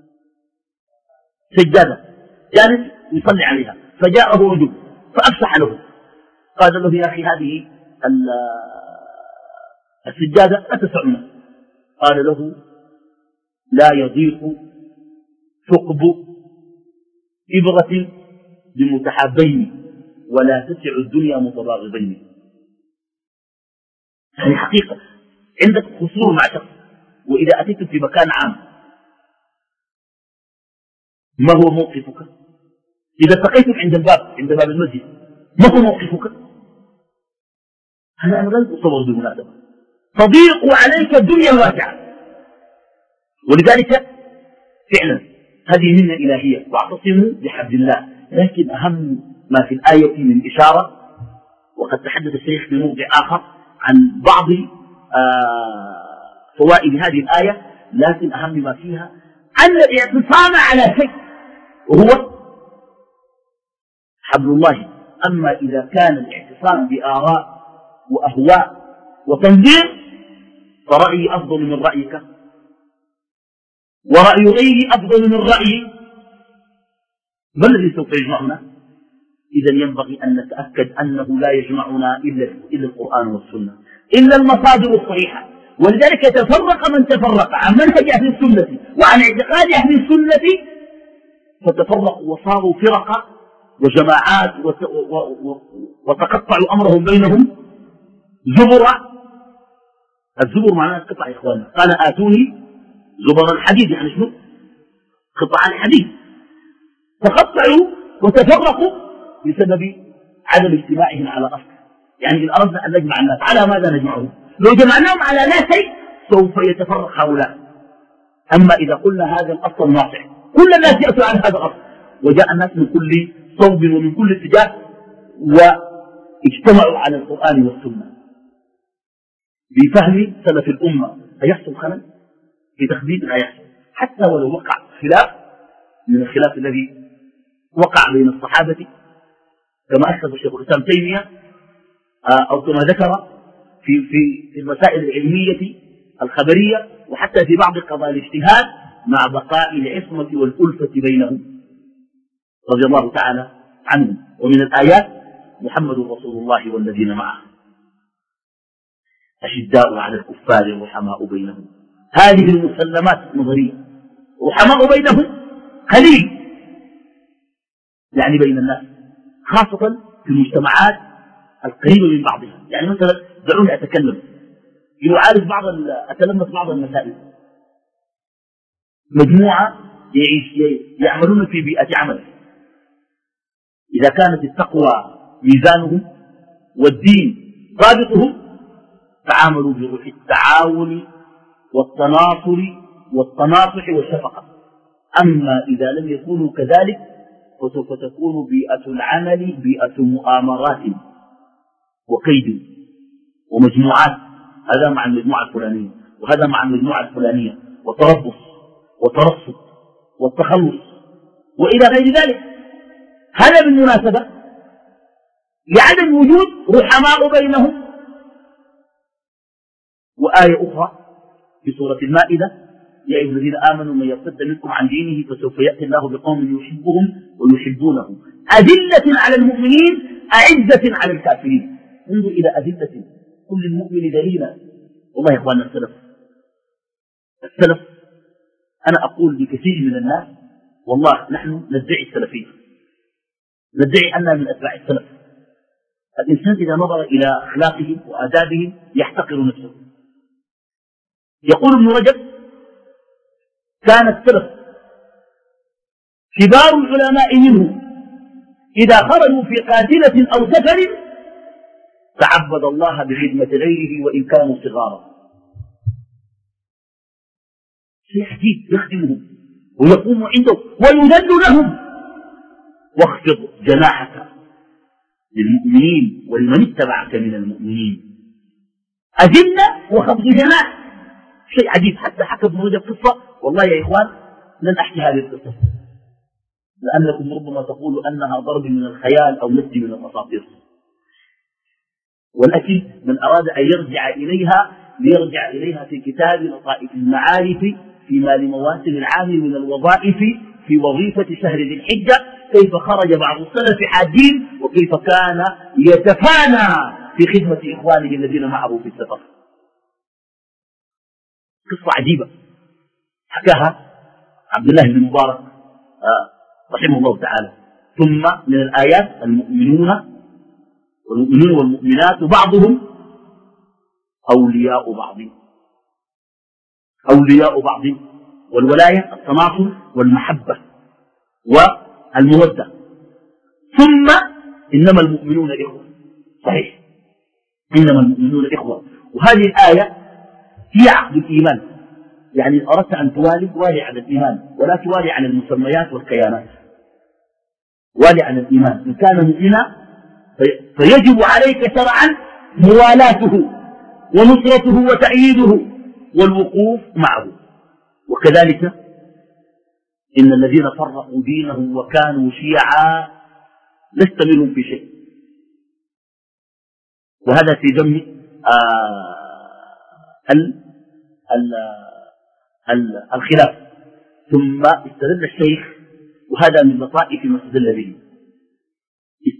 سجادة، جالس يصلي عليها، فجاءه رجل فأفسح له قال له يا أخي هذه السجادة لا تسعنا. قال له لا يضيق ثقب إبرة بمتحابين ولا تسع الدنيا متباغضين. يعني حقيقة عندك خصوص مع شخص وإذا أتيت في مكان عام ما هو موقفك؟ إذا التقيتم عند باب المسجد ما هو موقفك؟ هذا أمر لا يتصور بالمناسبة. تضيق عليك الدنيا الواسعة، ولذلك فعلا هذه منة إلهية واعتصموا بحبل الله. لكن أهم ما في الآية من إشارة، وقد تحدث الشيخ في موضع آخر عن بعض فوائد هذه الآية، لكن أهم ما فيها أن الاعتصام على شيء وهو حبل الله. أما إذا كان الاعتصام بآراء وأهواء وتنظير فرأيي أفضل من رأيك ورأي غيري أفضل من رأيي، ما الذي سوف يجمعنا؟ إذا ينبغي أن نتأكد أنه لا يجمعنا إلا القرآن والسنة، إلا المصادر الصحيحة. ولذلك تفرق من تفرق عن منهج أهل السنة وعن اعتقاد أهل السنة، فتفرقوا وصاروا فرقة وجماعات وتقطعوا أمرهم بينهم زبرا. الزبر معناه قطع يا إخواننا، قال آتوني زبر الحديد، يعني شنو؟ قطع الحديد. تقطعوا وتفرقوا بسبب عدم اجتماعهم على أصل. يعني إن أردنا أن نجمع الناس على ماذا نجمعهم؟ لو جمعناهم على لا شيء سوف يتفرق هؤلاء. أما إذا قلنا هذا الأصل الناصع، كل الناس يأتوا على هذا الأصل، وجاء الناس من كل صوب ومن كل اتجاه واجتمعوا على القرآن والسنة بفهم سلف الأمة، هيحصل خلل في تخبيط؟ لا يحصل، حتى ولو وقع خلاف من الخلاف الذي وقع بين الصحابة كما أشهد الشيخ الإسلام تيمية أو كما ذكر في المسائل العلمية الخبرية، وحتى في بعض قضايا الاجتهاد، مع بقاء العصمة والألفة بينهم رضي الله تعالى عنهم. ومن الآيات محمد رسول الله والذين معه أشداء على الكفار رحماء بينهم. هذه المسلمات النظرية، رحماء بينهم قليل يعني بين الناس، خاصة في المجتمعات القريبة من بعضها. يعني مثلا دعوني أتكلم يعالج أتلمس بعض المسائل. مجموعة يعملون في بيئة عمل، إذا كانت التقوى ميزانهم والدين ضابطهم تعاملوا بروح التعاون والتناصر والتناصح والشفقة. أما إذا لم يكونوا كذلك فسوف تكون بيئة العمل بيئة مؤامرات وكيد ومجموعات، هذا مع المجموعة الفلانية وهذا مع المجموعة الفلانية، وتربص وترصد والتخلص وإلى غير ذلك. هذا بالمناسبة لعدم وجود رحماء بينهم. وآية أخرى في سورة المائدة: يا أيها الذين آمنوا من يرتد منكم عن دينه فسوف يأتي الله بقوم يحبهم ويحبونه أذلة على المؤمنين أعزة على الكافرين. انظر إلى أذلة، كل المؤمن ذليلا. والله يا إخواننا السلف أنا أقول لكثير من الناس والله نحن ندعي السلفية، ندعي أننا من أتباع السلف. الإنسان إذا نظر إلى أخلاقهم وآدابهم يحتقر نفسه. يقول ابن رجب: كان السلف كبار العلماء منهم إذا خرجوا في قافلة أو سفر تعبد الله بخدمة غيره وإن كانوا صغارا. شيء عجيب، يخدمهم ويقوم عنده ويذل لهم. واخفض جناحك للمؤمنين ولمن اتبعك من المؤمنين. أذلة وخفض جناح، شيء عجيب. حتى حكى ابن رجب قصة، والله يا إخوان لن أحكي هذه القصة لأنكم ربما تقولوا أنها ضرب من الخيال أو نسج من الأساطير، ولكن من أراد أن يرجع إليها ليرجع إليها في كتاب لطائف المعارف فيما لمواسم العام من الوظائف في وظيفة شهر ذي الحجة، كيف خرج بعض السلف حاجين وكيف كان يتفانى في خدمة إخوانه الذين معه في السفر. قصة عجيبة حكاها عبد الله بن مبارك رحمه الله تعالى. ثم من الآيات: المؤمنون والمؤمنات بعضهم أولياء بعض. والولاية التناصر والمحبة والمودة. ثم إنما المؤمنون إخوة. صحيح، إنما المؤمنون إخوة. وهذه الآية هي عقد الإيمان. يعني إن أردت أن والي على الإيمان ولا توالي على المسميات والكيانات، والي على الإيمان. إن كان مؤمنا فيجب عليك شرعا موالاته ونصرته وتأييده والوقوف معه. وكذلك إن الذين فرقوا دينهم وكانوا شيعا لست منهم في شيء. وهذا في ذم الخلاف. ثم استدل الشيخ، وهذا من لطائف ما استدل به،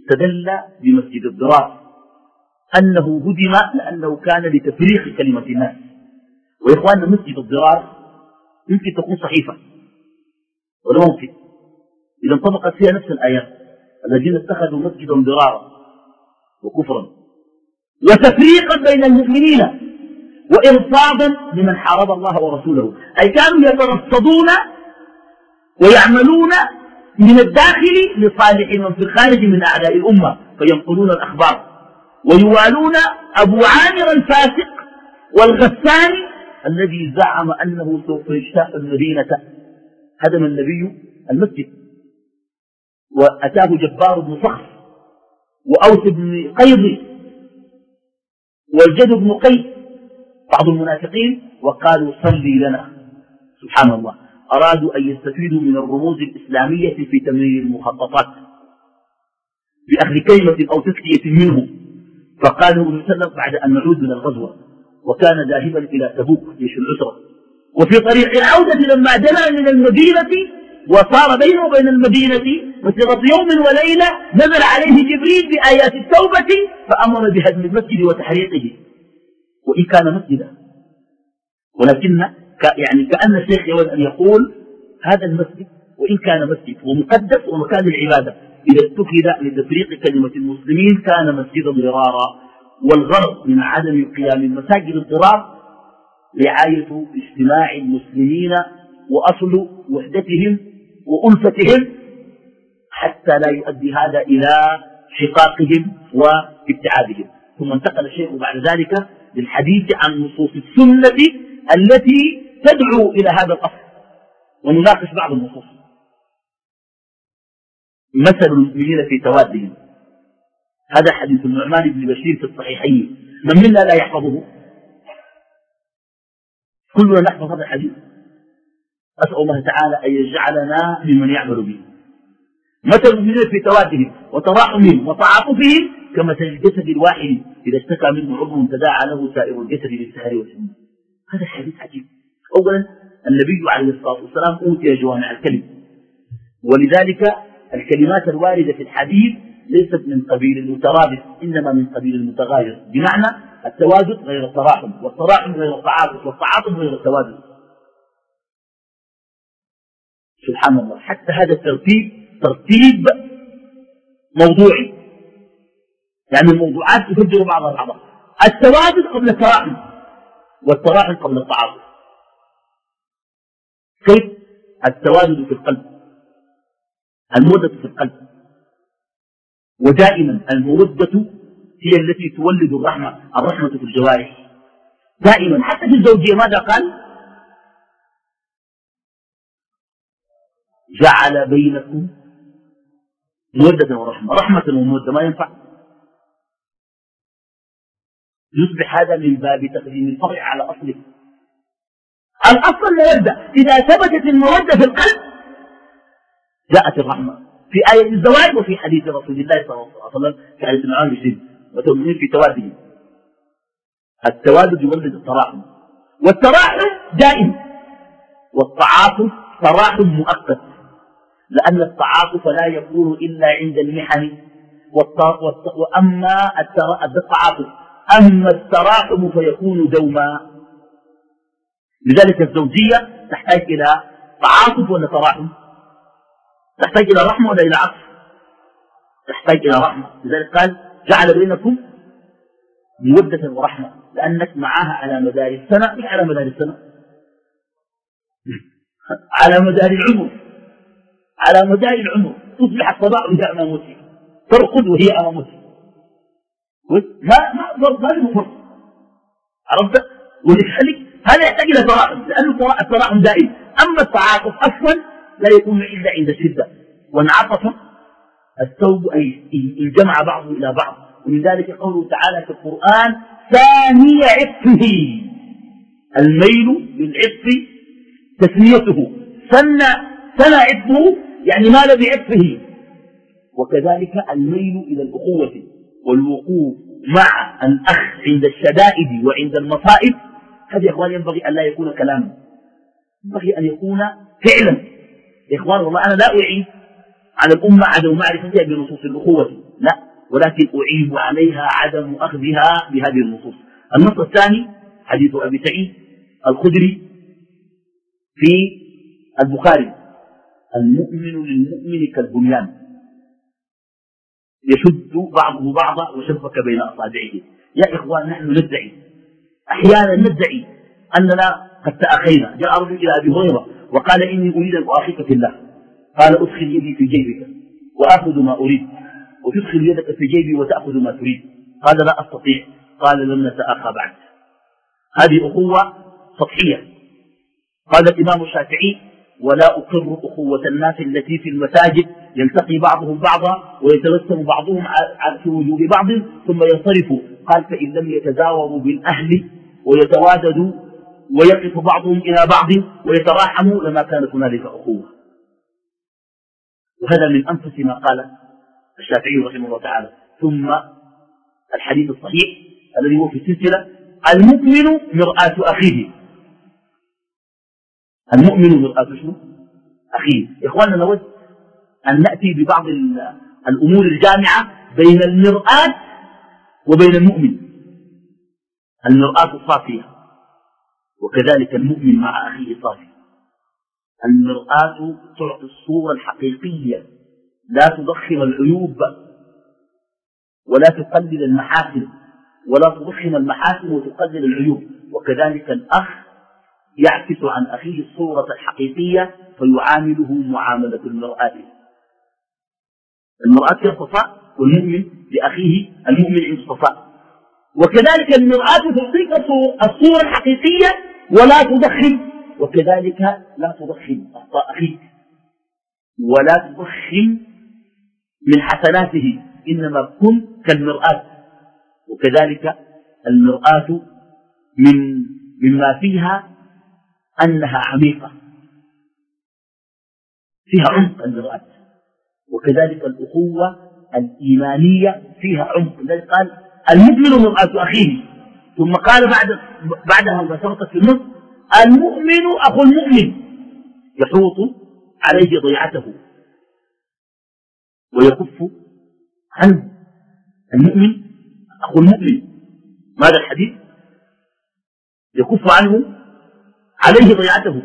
استدل بمسجد الضرار أنه هدم لأنه كان لتفريق كلمة الناس. وإخواننا مسجد الضرار يمكن تكون صحيفة ولا ممكن إذا انطبقت فيها نفس الآيات الذين اتخذوا مسجدا ضرارا وكفرا وتفريقا بين المؤمنين وإرصادا لمن حارب الله ورسوله، أي كانوا يترصدون ويعملون من الداخل لصالح من في الخارج من أعداء الأمة، فينقلون الأخبار ويوالون أبو عامر الفاسق والغساني الذي زعم أنه سوف يجتاح المدينة. هدم النبي المسجد وأتاه جبار بن صخر وأوس بن قيض والجد بن قيس بعض المنافقين وقالوا صلي لنا. سبحان الله، أرادوا أن يستفيدوا من الرموز الإسلامية في تمرير المخططات بأخذ كلمة أو تسكية منه. فقالوا ابن سلم بعد أن نعود من الغزوة وكان ذاهبا إلى تبوك جيش العسرة، وفي طريق العودة لما دنا من المدينة وصار بينه وبين المدينة مسيرة يوم وليلة نزل عليه جبريل بآيات التوبة فأمر بهدم المسجد وتحريقه وإن كان مسجدا. ولكن يعني كأن الشيخ يود أن يقول هذا المسجد وإن كان مسجد ومقدس ومكان العبادة إذا اتخذ لتفريق كلمة المسلمين كان مسجدا ضرارا. والغرض من عدم قيام المساجد الضرار رعاية اجتماع المسلمين وأصل وحدتهم وألفتهم حتى لا يؤدي هذا إلى شقاقهم وابتعادهم. ثم انتقل الشيخ بعد ذلك للحديث عن نصوص السنة التي تدعو إلى هذا الأصل ونناقش بعض النصوص. مثل المؤمنين في توادهم، هذا حديث النعمان بن بشير في الصحيحين، من منا لا يحفظه؟ كلنا نحفظ هذا الحديث. أسأل الله تعالى أن يجعلنا ممن يعمل به. مثل المؤمنين في توادهم وتراحمهم وتعاطفهم كمثل الجسد الواحد إذا اشتكى منه عضو تداعى له سائر الجسد بالسهر والحمى. هذا الحديث عجيب. أولا النبي عليه الصلاة والسلام أوتي جوامع الكلم، ولذلك الكلمات الواردة في الحديث ليست من قبيل المترادف إنما من قبيل المتغاير، بمعنى التوادد غير التراحم والتراحم غير التعاطف والتعاطف غير التوادد. سبحان الله، حتى هذا ترتيب موضوعي، يعني الموضوعات تفجر بعضها بعضا. التوادد قبل التراحم والتراحم قبل التعاطف. كيف؟ التوادد في القلب، المودة في القلب، ودائما المودة هي التي تولد الرحمة في الجوارح دائما. حتى في الزوجية ماذا قال؟ جعل بينكم مودة ورحمة. رحمة ومودة ما ينفع، يصبح هذا من باب تقديم الفرع على أصله. الأصل لا يبدأ. إذا ثبتت المودة في القلب جاءت الرحمة في آية الزواج وفي حديث رسول الله صلى الله عليه وسلم في حديث النعمان بن بشير وتؤمنون في توادهم. التوادد يولد التراحم، والتراحم دائم، والتعاطف تراحم مؤقت، لأن التعاطف لا يكون إلا عند المحن. وأما التعاطف أما التراحم فيكون دوما. لذلك الزوجية تحتاج إلى تعاطف ولا تراحم؟ تحتاج إلى رحمة ولا إلى عطف؟ تحتاج إلى رحمة. لذلك قال جعل بينكم مودة ورحمة، لأنك معها على مدار السنة، مش على مدار السنة، على مدار العمر، على مدار العمر. تصبح الصباح إذا أمامتك، ترقد وهي أمامتك، ما له فرق. عرفت؟ ولذلك هذا يحتاج إلى تراحم، لأنه التراحم دائم. أما التعاطف أصلا لا يكون إلا عند الشدة. وانعطف الثوب أي انجمع بعضه إلى بعض. ومن ذلك قوله تعالى في القرآن ثاني عطفه، الميل بالعطف تثنيته، ثنى عطفه يعني مال بعطفه. وكذلك الميل إلى الأخوة والوقوف مع الأخ عند الشدائد وعند المصائب. هذا يا إخوان ينبغي أن لا يكون كلاما، ينبغي أن يكون فعلا. يا إخوان والله أنا لا أعيد، على الأمة عدم معرفتها بنصوص الأخوة، لا، ولكن أعيب عليها عدم أخذها بهذه النصوص. النص الثاني حديث أبي سعيد الخدري في البخاري: المؤمن للمؤمن كالبنيان يشد بعضه بعضا وشبك بين أصابعه. يا إخوان، نحن ندعي أحيانا أننا قد تأخينا. جاء رجل إلى أبي هريرة وقال: إني أريد أن أخيك في الله. قال: أدخل يدي في جيبك وآخذ ما أريد، وتدخل يدك في جيبي وتأخذ ما تريد. قال: لا أستطيع. قال: لم نتأخى بعد. هذه أخوة سطحية. قال الإمام الشافعي: ولا أقر أخوة الناس التي في المساجد يلتقي بعضهم بعضا ويتبسم بعضهم في وجوه بعض ثم ينصرفوا. قال: فإن لم يتزاوروا بالأهل ويتواددوا ويقف بعضهم إلى بعض ويتراحموا لما كانت هنالك أخوة. وهذا من أنفس ما قال الشافعي رحمه الله تعالى. ثم الحديث الصحيح الذي هو في السلسلة: المؤمن مرآة أخيه. المؤمن مرآة شنو؟ أخيه. يا إخواننا، نود أن نأتي ببعض الأمور الجامعة بين المرآة وبين المؤمن. المرآة صافية، وكذلك المؤمن مع أخيه صافي. المرآة تعطي الصورة الحقيقية، لا تضخم العيوب ولا تقلل المحاسن، ولا تضخم المحاسن وتقلل العيوب. وكذلك الأخ يعكس عن أخيه الصورة الحقيقية فيعامله معاملة المرآة. المرآة فيها صفاء، والمؤمن لأخيه المؤمن عنده صفاء. وكذلك المرآة تعطيك الصورة الحقيقية ولا تضخم، وكذلك لا تضخم أخطاء أخيك ولا تضخم من حسناته، إنما كن كالمرآة. وكذلك المرآة مما فيها أنها عميقة، فيها عمق المرآة. وكذلك الأخوة الإيمانية فيها عمق. لذلك قال: المؤمن مرآة أخيه. ثم قال بعدها مباشرة في النص: المؤمن أخو المؤمن يحوط عليه ضيعته ويكف عنه. المؤمن أخو المؤمن. ماذا الحديث؟ يكف عنه عليه ضيعته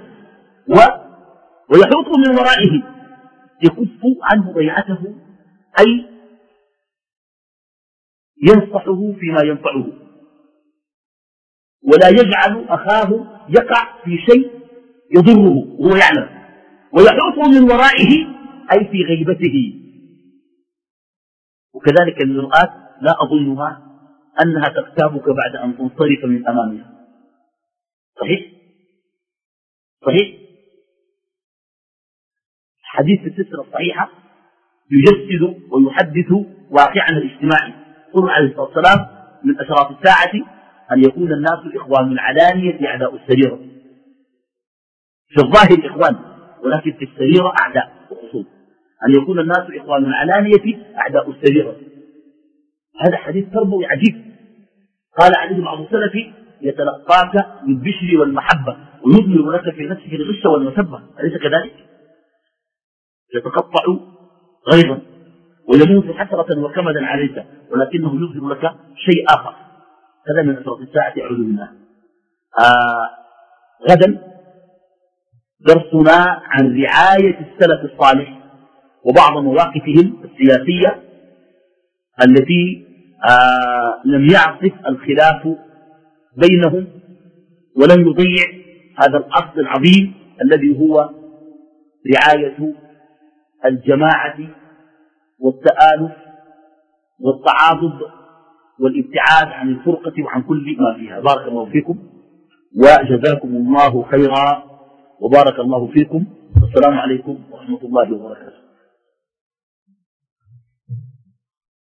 ويحوط من ورائه. يكف عنه ضيعته أي ينصحه فيما ينفعه، ولا يجعل أخاه يقع في شيء يضره وهو يعلم. ويحوط من ورائه أي في غيبته. وكذلك المرآة لا أظنها أنها تغتابك بعد أن تنصرف من أمامها. صحيح؟ حديث السلسلة الصحيحة يجسد ويحدث واقعنا الاجتماعي. قل عليه الصلاة والسلام: من أشراط الساعة أن يكون الناس إخوان العلانية أعداء السريرة. في الظاهر إخوان، ولكن في السريرة أعداء وخصوم. أن يكون الناس إخوان العلانية أعداء السريرة. هذا حديث تربوي عجيب. قال عليه بعض السلف: يتلقاك بالبشر والمحبة ويظهر لك في نفسه الغش والمسبة. أليس كذلك؟ يتقطع غيظا ويموت حسرة وكمدا عليك، ولكنه يظهر لك شيء آخر. هذا من أشراط الساعة أعوذ بالله. غدا درسنا عن رعاية السلف الصالح وبعض مواقفهم السياسية التي لم يعصف الخلاف بينهم ولم يضيع هذا الأصل العظيم الذي هو رعاية الجماعة والتآلف والتعاضد والابتعاد عن الفرقة وعن كل ما فيها. بارك الله فيكم وجزاكم الله خيرا وبارك الله فيكم. والسلام عليكم ورحمة الله وبركاته.